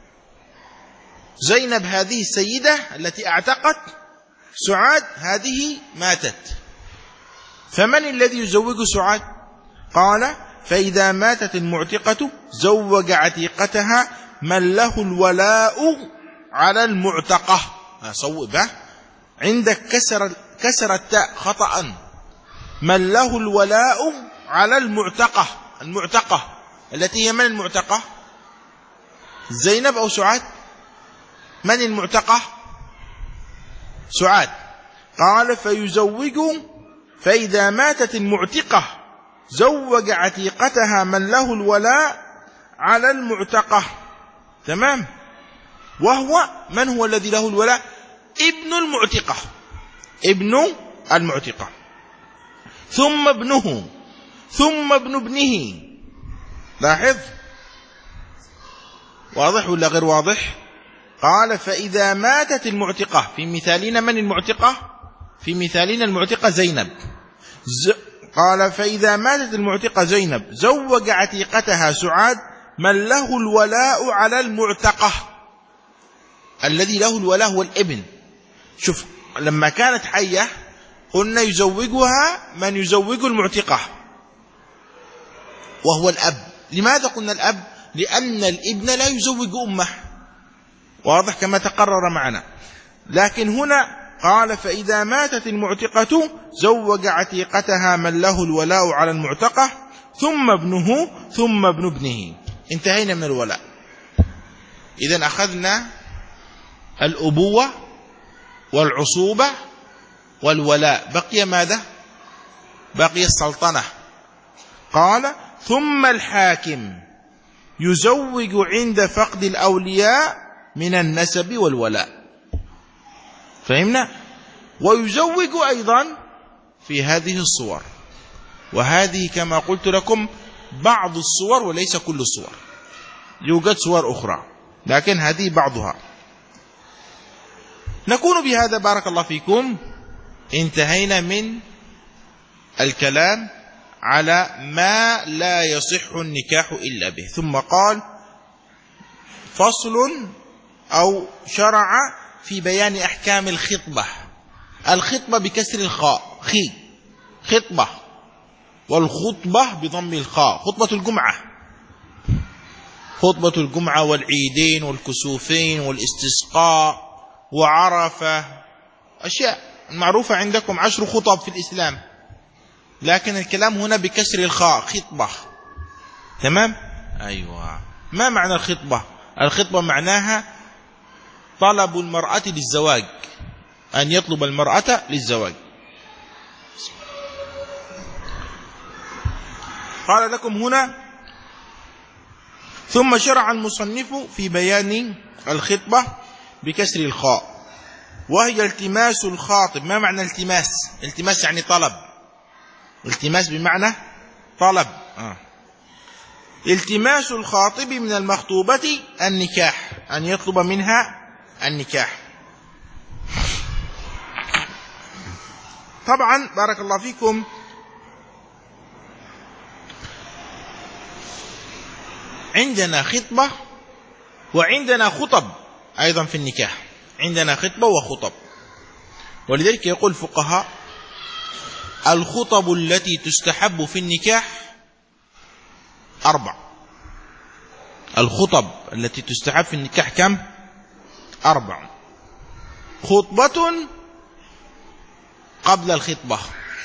زينب هذه السيدة التي اعتقت سعاد هذه ماتت، فمن الذي يزوج سعاد؟ قال فإذا ماتت المعتقة زوج عتيقتها من له الولاء على المعتقة. صوبه عندك كسر كسر التاء خطأ، من له الولاء على المعتقة. المعتقة التي هي من المعتقة؟ زينب أو سعاد؟ من المعتقة؟ سعاد. قال فيزوج فإذا ماتت المعتقة زوج عتيقتها من له الولاء على المعتقة. تمام. وهو من هو الذي له الولاء؟ ابن المعتقة، ابن المعتقة ثم ابنه ثم ابن ابنه. لاحظ، واضح ولا غير واضح؟ قال فإذا ماتت المعتقة، في مثالنا من المعتقة؟ في مثالنا المعتقة زينب. ز... قال فإذا ماتت المعتقة زينب زوج عتيقتها سعاد من له الولاء على المعتقة. الذي له الولاء هو الابن. شوف، لما كانت حية قلنا يزوجها من يزوج المعتقة وهو الأب. لماذا قلنا الأب؟ لأن الابن لا يزوج أمه، واضح كما تقرر معنا. لكن هنا قال فإذا ماتت المعتقة زوج عتيقتها من له الولاء على المعتقة ثم ابنه ثم ابن ابنه. انتهينا من الولاء. إذن أخذنا الأبوة والعصوبة والولاء، بقي ماذا؟ بقي السلطنة. قال ثم الحاكم يزوج عند فقد الأولياء من النسب والولاء. فهمنا؟ ويزوج أيضا في هذه الصور، وهذه كما قلت لكم بعض الصور وليس كل الصور، يوجد صور أخرى لكن هذه بعضها. نكون بهذا بارك الله فيكم انتهينا من الكلام على ما لا يصح النكاح إلا به. ثم قال فصل أو شرع في بيان أحكام الخطبة. الخطبة بكسر الخاء خي خطبة، والخطبة بضم الخاء خطبة الجمعة، خطبة الجمعة والعيدين والكسوفين والاستسقاء وعرفة، أشياء معروفة عندكم، عشر خطب في الإسلام، لكن الكلام هنا بكسر الخاء خطبة. تمام؟ أيوة. ما معنى الخطبة؟ الخطبة معناها طلب المرأة للزواج، أن يطلب المرأة للزواج. قال لكم هنا: ثم شرع المصنف في بيان الخطبة بكسر الخاء، وهي التماس الخاطب. ما معنى التماس؟ التماس يعني طلب، التماس بمعنى طلب. آه. التماس الخاطب من المخطوبة النكاح، أن يطلب منها النكاح. طبعا بارك الله فيكم، عندنا خطبة وعندنا خطب أيضا في النكاح، عندنا خطبة وخطب. ولذلك يقول الفقهاء: الخطب التي تستحب في النكاح أربع. الخطب التي تستحب في النكاح كم؟ أربع. خطبة قبل الخطبة،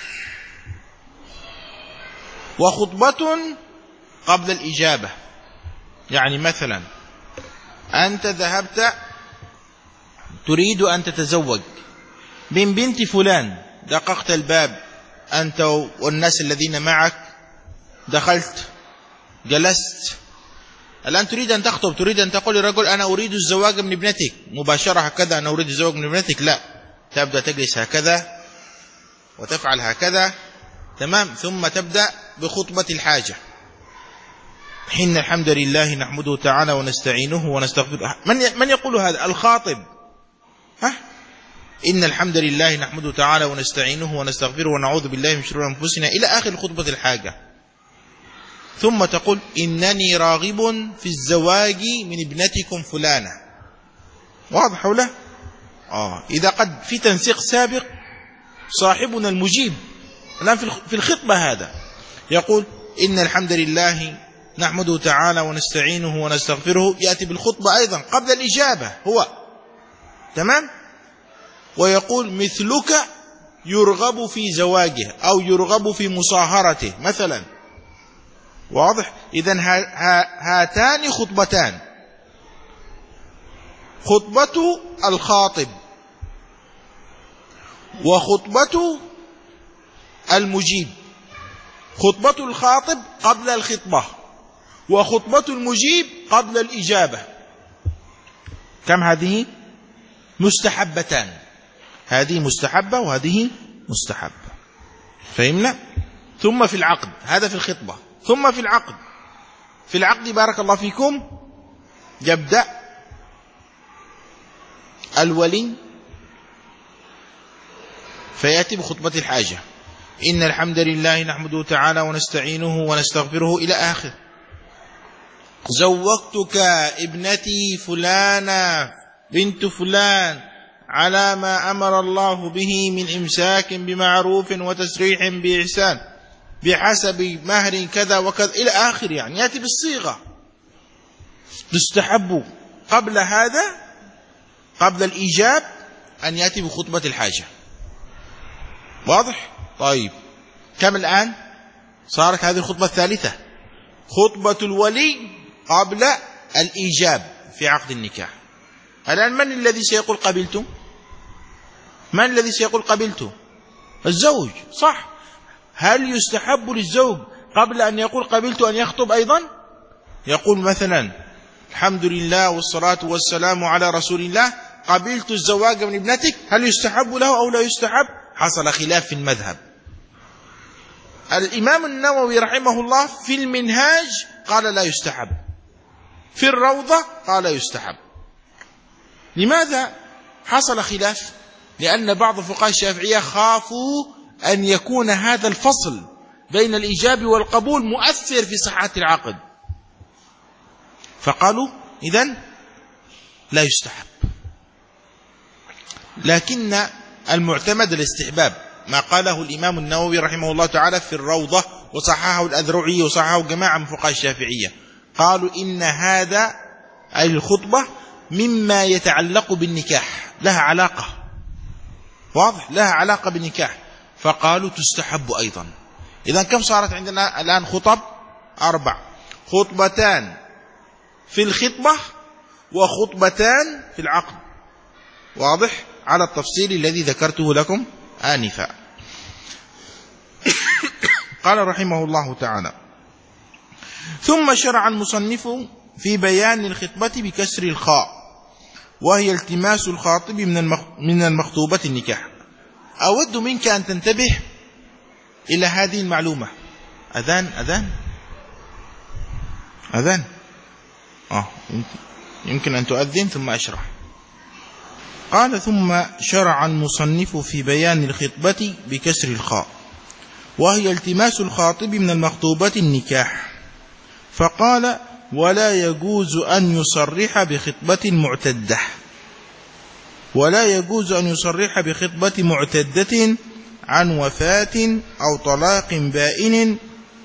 وخطبة قبل الإجابة. يعني مثلا أنت ذهبت تريد أن تتزوج من بنت فلان، دققت الباب أنت والناس الذين معك، دخلت جلست، الآن تريد أن تخطب، تريد أن تقول للرجل: أنا أريد الزواج من ابنتك، مباشرة هكذا، أنا أريد الزواج من ابنتك. لا، تبدأ تجلس هكذا وتفعل هكذا، تمام، ثم تبدأ بخطبة الحاجة. إن الحمد لله نحمده تعالى ونستعينه ونستغفره. من من يقول هذا؟ الخاطب. ها؟ إن الحمد لله نحمده تعالى ونستعينه ونستغفره ونعوذ بالله من شرور أنفسنا، إلى آخر خطبة الحاجة. ثم تقول: إنني راغب في الزواج من ابنتكم فلانة. واضح ولا؟ آه إذا قد في تنسيق سابق، صاحبنا المجيب الآن في الخطبة هذا يقول: إن الحمد لله نحمده تعالى ونستعينه ونستغفره، يأتي بالخطبة أيضا قبل الإجابة هو، تمام، ويقول: مثلك يرغب في زواجه أو يرغب في مصاهرته مثلا. واضح؟ إذن هاتان خطبتان: خطبة الخاطب وخطبة المجيب. خطبة الخاطب قبل الخطبة، وخطبة المجيب قبل الإجابة. كم هذه؟ مستحبتان، هذه مستحبة وهذه مستحبة. فهمنا؟ ثم في العقد، هذا في الخطبة. ثم في العقد، في العقد بارك الله فيكم يبدأ الولي فيأتي بخطبة الحاجة: إن الحمد لله نحمده تعالى ونستعينه ونستغفره، إلى آخر. زوجتك ابنتي فلانة بنت فلان على ما أمر الله به من إمساك بمعروف وتسريح بإحسان بحسب مهر كذا وكذا، إلى آخر. يعني يأتي بالصيغة. تستحب قبل هذا، قبل الإيجاب، أن يأتي بخطبة الحاجة. واضح؟ طيب، كم الآن؟ صارت هذه الخطبة الثالثة، خطبة الولي قبل الإيجاب في عقد النكاح. الآن من الذي سيقول قبلت؟ من الذي سيقول قبلت؟ الزوج، صح؟ هل يستحب للزوج قبل أن يقول قبلت أن يخطب أيضا؟ يقول مثلا: الحمد لله والصلاة والسلام على رسول الله، قبلت الزواج من ابنتك. هل يستحب له أو لا يستحب؟ حصل خلاف في المذهب. الإمام النووي رحمه الله في المنهاج قال لا يستحب، في الروضة قال يستحب. لماذا حصل خلاف؟ لأن بعض فقهاء الشافعية خافوا أن يكون هذا الفصل بين الإيجاب والقبول مؤثر في صحة العقد، فقالوا إذن لا يستحب. لكن المعتمد الاستحباب، ما قاله الإمام النووي رحمه الله تعالى في الروضة، وصححه الأذرعي وصححه جماعة من فقهاء الشافعية، قالوا إن هذا أي الخطبة مما يتعلق بالنكاح، لها علاقة، واضح، لها علاقة بالنكاح، فقالوا تستحب أيضا. إذن كم صارت عندنا الآن خطب؟ أربع، خطبتان في الخطبة وخطبتان في العقد، واضح، على التفصيل الذي ذكرته لكم آنفا. قال رحمه الله تعالى: ثم شرع المصنف في بيان الخطبة بكسر الخاء، وهي التماس الخاطب من المخطوبة النكاح. أود منك أن تنتبه إلى هذه المعلومة. أذان أذان أذان آه يمكن أن تؤذن ثم أشرح. قال: ثم شرع المصنف في بيان الخطبة بكسر الخاء، وهي التماس الخاطب من المخطوبة النكاح، فقال: ولا يجوز أن يصرح بخطبة معتدة، ولا يجوز أن يصرح بخطبة معتدة عن وفاة أو طلاق بائن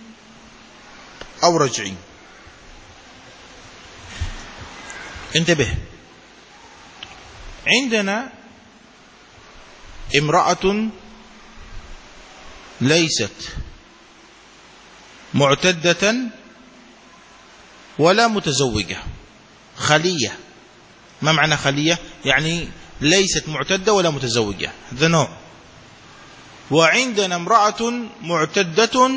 أو رجعي. انتبه، عندنا امرأة ليست معتدة ولا متزوجة، خلية. ما معنى خلية؟ يعني ليست معتدة ولا متزوجة، هذا نوع. وعندنا امرأة معتدة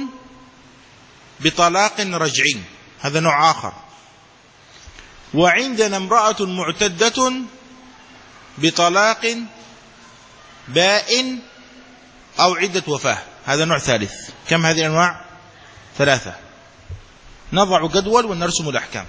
بطلاق رجعي، هذا نوع آخر. وعندنا امرأة معتدة بطلاق بائن أو عدة وفاة، هذا نوع ثالث. كم هذه الأنواع؟ ثلاثة. نضع جدول ونرسم الأحكام.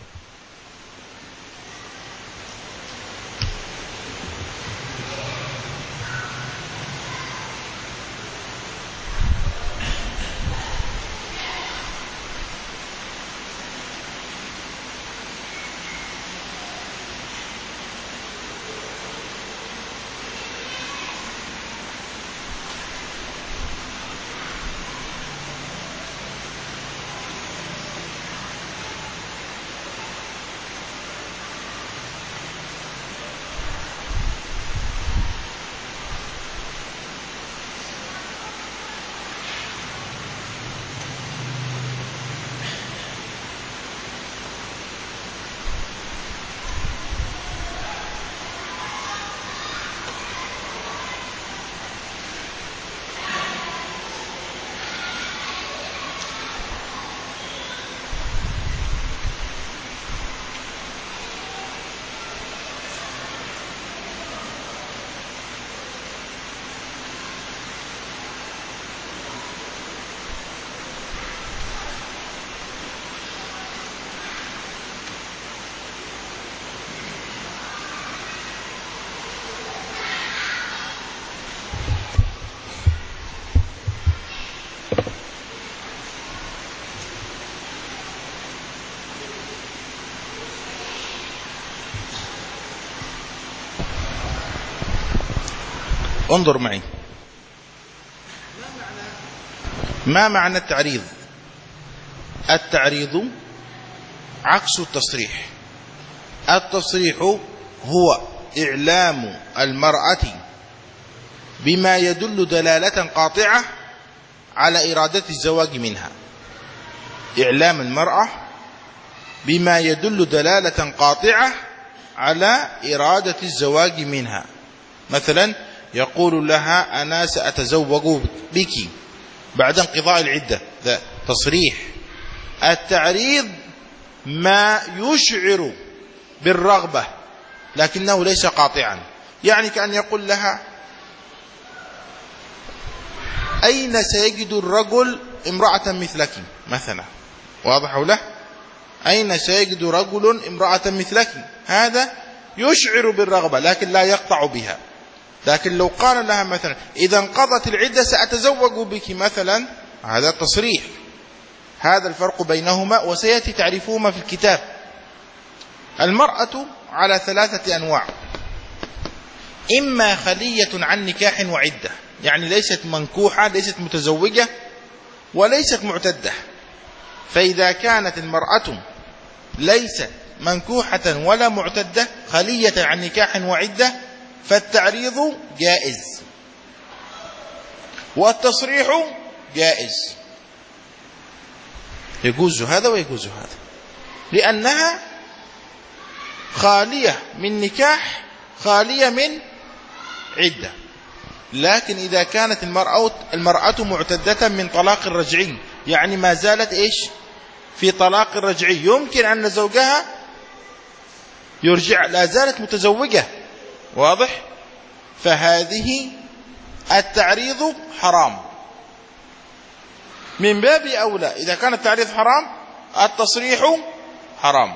انظر معي، ما معنى التعريض؟ التعريض عكس التصريح. التصريح هو إعلام المرأة بما يدل دلالة قاطعة على إرادة الزواج منها، إعلام المرأة بما يدل دلالة قاطعة على إرادة الزواج منها. مثلا يقول لها: أنا سأتزوج بك بعد انقضاء العدة، ذا تصريح. التعريض ما يشعر بالرغبة لكنه ليس قاطعا، يعني كأن يقول لها: أين سيجد الرجل امرأة مثلك مثلا، واضح له؟ أين سيجد رجل امرأة مثلك، هذا يشعر بالرغبة لكن لا يقطع بها. لكن لو قال لها مثلا: إذا انقضت العدة سأتزوج بك مثلا، هذا تصريح. هذا الفرق بينهما وسيأتي تعريفهما في الكتاب. المرأة على ثلاثة أنواع: إما خلية عن نكاح وعدة، يعني ليست منكوحة، ليست متزوجة، وليست معتدة. فإذا كانت المرأة ليست منكوحة ولا معتدة، خلية عن نكاح وعدة، فالتعريض جائز والتصريح جائز، يجوز هذا ويجوز هذا، لأنها خالية من نكاح، خالية من عدة. لكن إذا كانت المرأة المرأة معتدة من طلاق رجعي، يعني ما زالت إيش في طلاق رجعي، يمكن أن زوجها يرجع، لا زالت متزوجة، واضح؟ فهذه التعريض حرام. من باب أولى إذا كان التعريض حرام التصريح حرام.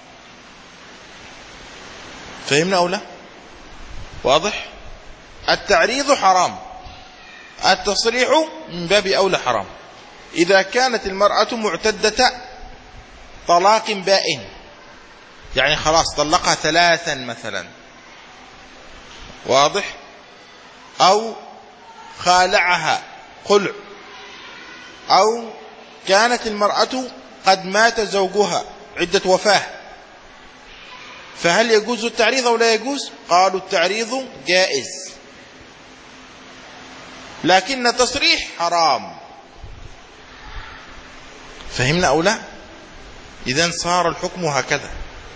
فهمنا أولى؟ واضح؟ التعريض حرام، التصريح من باب أولى حرام. إذا كانت المرأة معتدة طلاق بائن، يعني خلاص طلقها ثلاثا مثلا، واضح؟ أو خالعها خلع، أو كانت المرأة قد مات زوجها عدة وفاة، فهل يجوز التعريض أو لا يجوز؟ قالوا التعريض جائز، لكن التصريح حرام. فهمنا أو لا؟ إذن صار الحكم هكذا.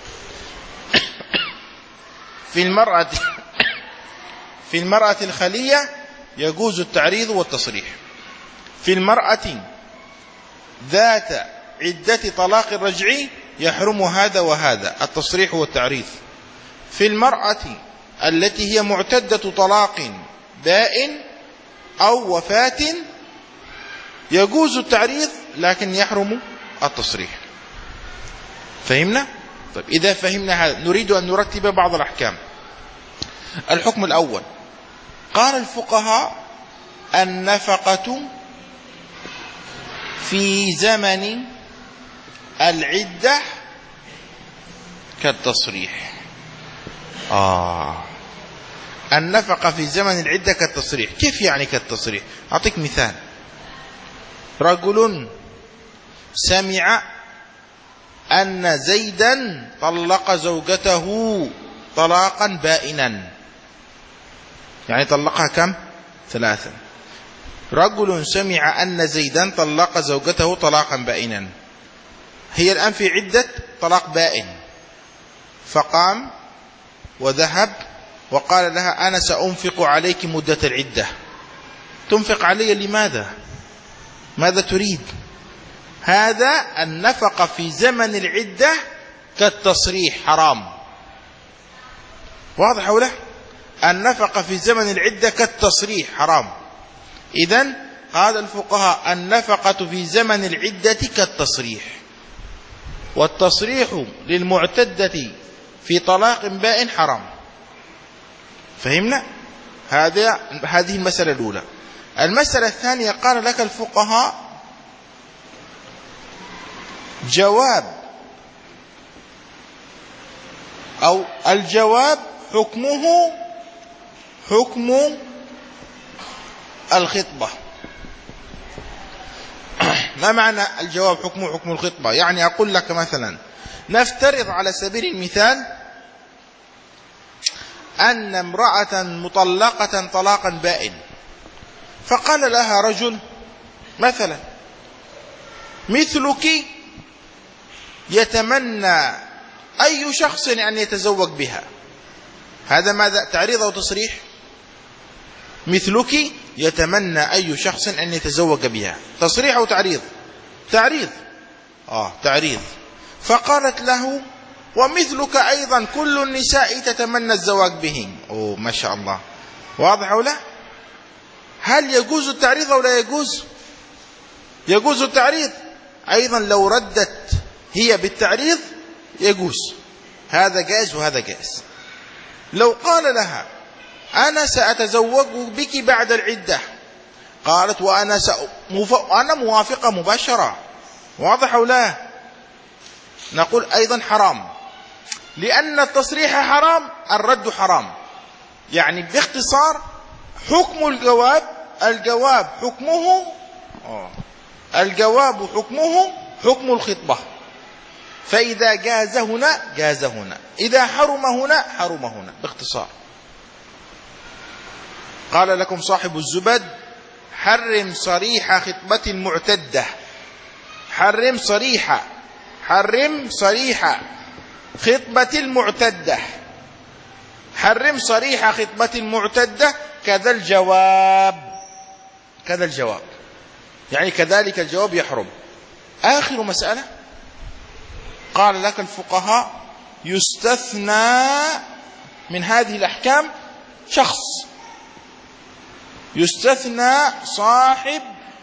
في المرأة في المرأة الخلية يجوز التعريض والتصريح. في المرأة ذات عدة طلاق رجعي يحرم هذا وهذا، التصريح والتعريض. في المرأة التي هي معتدة طلاق بائن أو وفاة يجوز التعريض لكن يحرم التصريح. فهمنا؟ طيب إذا فهمنا هذا نريد أن نرتب بعض الأحكام. الحكم الأول، قال الفقهاء النفقة في زمن العدة كالتصريح. آه النفقة في زمن العدة كالتصريح. كيف يعني كالتصريح؟ أعطيك مثال. رجل سمع أن زيدا طلق زوجته طلاقا بائنا، يعني طلقها كم؟ ثلاثا. رجل سمع أن زيدا طلق زوجته طلاقا بائنا، هي الآن في عدة طلاق بائن، فقام وذهب وقال لها أنا سأنفق عليك مدة العدة. تنفق علي لماذا؟ ماذا تريد؟ هذا النفقة في زمن العدة كالتصريح، حرام. واضح ولا؟ النفقة في زمن العدة كالتصريح حرام. إذن قال الفقهاء النفقة في زمن العدة كالتصريح، والتصريح للمعتدة في طلاق بائن حرام. فهمنا؟ هذا هذه المسألة الأولى. المسألة الثانية، قال لك الفقهاء جواب أو الجواب حكمه حكم الخطبة. ما معنى الجواب حكمه حكم الخطبة؟ يعني أقول لك مثلا، نفترض على سبيل المثال أن امرأة مطلقة طلاقا بائن، فقال لها رجل مثلا مثلك يتمنى أي شخص أن يتزوج بها. هذا ماذا؟ تعريض أو تصريح؟ مثلك يتمنى أي شخص أن يتزوج بها، تصريح أو تعريض؟ تعريض. آه تعريض. فقالت له ومثلك أيضا كل النساء تتمنى الزواج بهم. أوه ما شاء الله. واضح أو لا؟ هل يجوز التعريض أو لا يجوز؟ يجوز التعريض. أيضا لو ردت هي بالتعريض يجوز، هذا جائز وهذا جائز. لو قال لها أنا سأتزوج بك بعد العدة، قالت وأنا سأمف... أنا موافقة مباشرة. واضح أو لا؟ نقول أيضا حرام، لأن التصريح حرام، الرد حرام. يعني باختصار حكم الجواب الجواب حكمه الجواب حكمه حكم الخطبة، فإذا جاز هنا جاز هنا، إذا حرم هنا حرم هنا، باختصار. قال لكم صاحب الزبد: حرم صريح خطبة المعتدة، حرم صريح حرم صريح خطبة المعتدة، حرم صريح خطبة المعتدة كذا الجواب، كذا الجواب يعني كذلك الجواب يحرم. آخر مسألة قال لك الفقهاء: يستثنى من هذه الأحكام شخص، يستثنى صاحب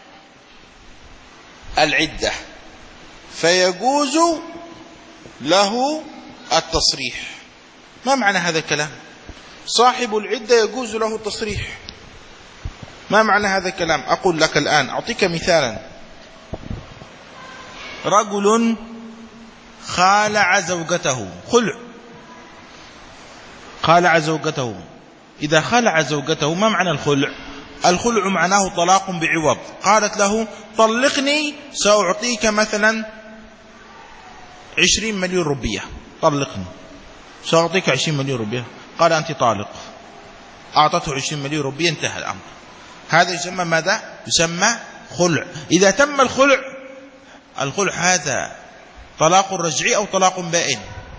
العدة، فيجوز له التصريح. ما معنى هذا الكلام؟ صاحب العدة يجوز له التصريح، ما معنى هذا الكلام؟ أقول لك الآن، أعطيك مثالا. رجل خالع زوجته، خلع، خالع زوجته. إذا خالع زوجته، ما معنى الخلع؟ الخلع معناه طلاق بعوض. قالت له: طلقني سأعطيك مثلا عشرين مليون روبية، طلقني سأعطيك عشرين مليون روبية. قال: أنت طالق. أعطته عشرين مليون روبية، انتهى الأمر. هذا يسمى ماذا؟ يسمى خلع. إذا تم الخلع، الخلع هذا طلاق رجعي أو طلاق بائن؟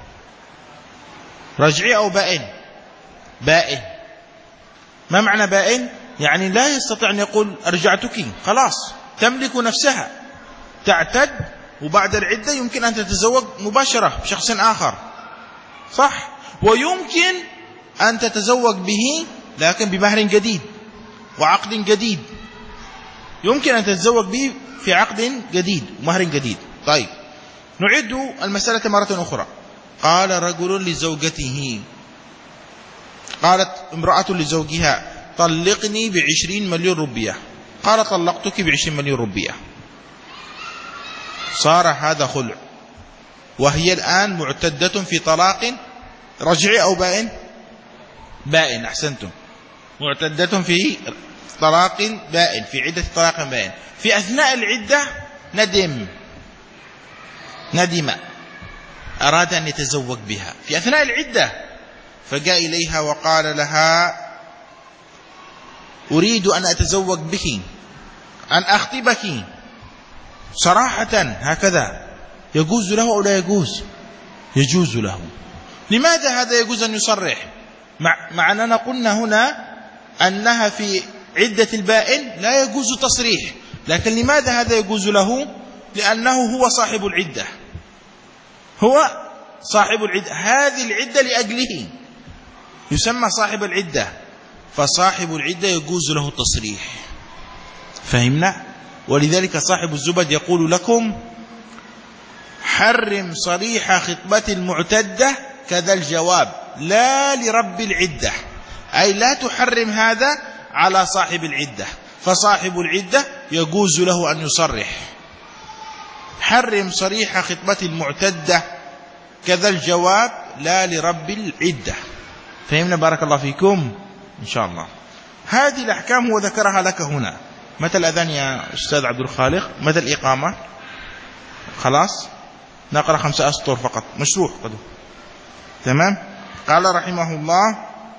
رجعي أو بائن؟ بائن. ما معنى بائن؟ يعني لا يستطيع أن يقول أرجعتك، خلاص تملك نفسها، تعتد، وبعد العدة يمكن أن تتزوج مباشرة بشخص آخر، صح؟ ويمكن أن تتزوج به لكن بمهر جديد وعقد جديد، يمكن أن تتزوج به في عقد جديد ومهر جديد. طيب، نعيد المسألة مرة أخرى. قال رجل لزوجته، قالت امرأة لزوجها: طلقني بعشرين مليون روبية. قال: طلقتك بعشرين مليون روبية. صار هذا خلع، وهي الآن معتدة في طلاق رجعي أو بائن؟ بائن، أحسنتم، معتدة في طلاق بائن، في عدة طلاق بائن. في أثناء العدة ندم ندم أراد أن يتزوج بها في أثناء العدة، فجاء إليها وقال لها: أريد أن أتزوج بك، أن أخطبك صراحة هكذا. يجوز له أو لا يجوز؟ يجوز له. لماذا هذا يجوز أن يصرح؟ مع, مع أننا قلنا هنا أنها في عدة البائن لا يجوز تصريح، لكن لماذا هذا يجوز له؟ لأنه هو صاحب العدة، هو صاحب العدة، هذه العدة لأجله يسمى صاحب العدة، فصاحب العدة يجوز له التصريح. فهمنا؟ ولذلك صاحب الزبد يقول لكم: حرم صريح خطبة المعتدة كذا الجواب، لا لرب العدة، أي لا تحرم هذا على صاحب العدة، فصاحب العدة يجوز له أن يصرح. حرم صريح خطبة المعتدة كذا الجواب، لا لرب العدة. فهمنا؟ بارك الله فيكم إن شاء الله. هذه الأحكام هو ذكرها لك هنا. متى الأذان يا أستاذ عبد الخالق؟ متى الإقامة؟ خلاص نقرأ خمسة أسطر فقط، مشروع قدو. تمام. قال رحمه الله: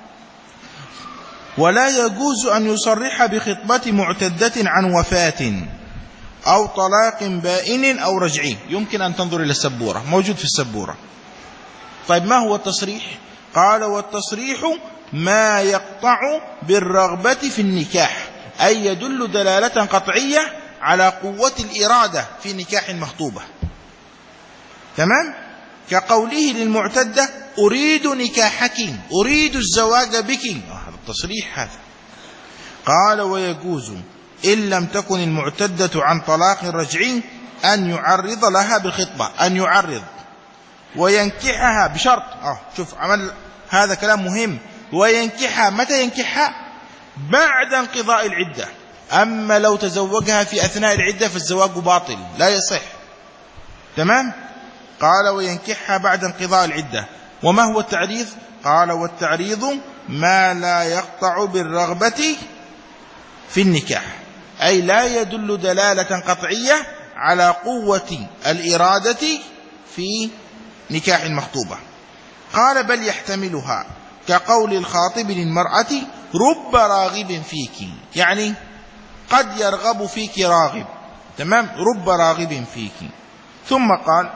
ولا يجوز أن يصرح بخطبة معتدة عن وفاة أو طلاق بائن أو رجعي. يمكن أن تنظر إلى السبورة، موجود في السبورة. طيب، ما هو التصريح؟ قال: والتصريح ما يقطع بالرغبة في النكاح، أي يدل دلالة قطعية على قوة الإرادة في نكاح مخطوبة. تمام؟ كقوله للمعتدة: أريد نكاحك، أريد الزواج بك، هذا التصريح هذا. قال: ويجوز إن لم تكن المعتدة عن طلاق رجعي أن يعرض لها بالخطبة، أن يعرض وينكحها بشرط. آه شوف عمل هذا كلام مهم. وينكحها، متى ينكحها؟ بعد انقضاء العدة. أما لو تزوجها في أثناء العدة فالزواج باطل لا يصح. تمام؟ قال: وينكحها بعد انقضاء العدة. وما هو التعريض؟ قال: والتعريض ما لا يقطع بالرغبة في النكاح، أي لا يدل دلالة قطعية على قوة الإرادة في نكاح المخطوبة. قال بل يحتملها، كقول الخاطب للمرأة رب راغب فيك، يعني قد يرغب فيك راغب، تمام، رب راغب فيك. ثم قال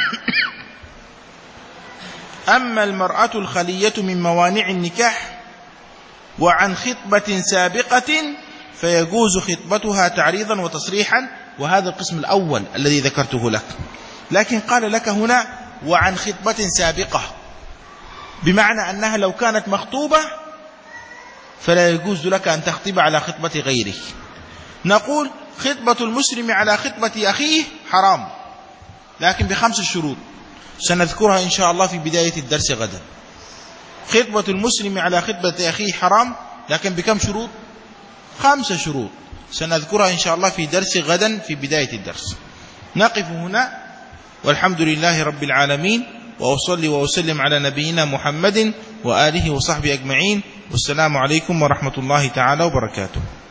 أما المرأة الخلية من موانع النكاح وعن خطبة سابقة فيجوز خطبتها تعريضا وتصريحا، وهذا القسم الأول الذي ذكرته لك. لكن قال لك هنا وعن خطبة سابقة، بمعنى أنها لو كانت مخطوبة فلا يجوز لك أن تخطب على خطبة غيره. نقول خطبة المسلم على خطبة أخيه حرام، لكن بخمس شروط سنذكرها إن شاء الله في بداية الدرس غدا. خطبة المسلم على خطبة أخيه حرام، لكن بكم شروط؟ خمس شروط سنذكرها إن شاء الله في درس غدا في بداية الدرس. نقف هنا، والحمد لله رب العالمين، وأصلي وأسلم على نبينا محمد وآله وصحبه أجمعين، والسلام عليكم ورحمة الله تعالى وبركاته.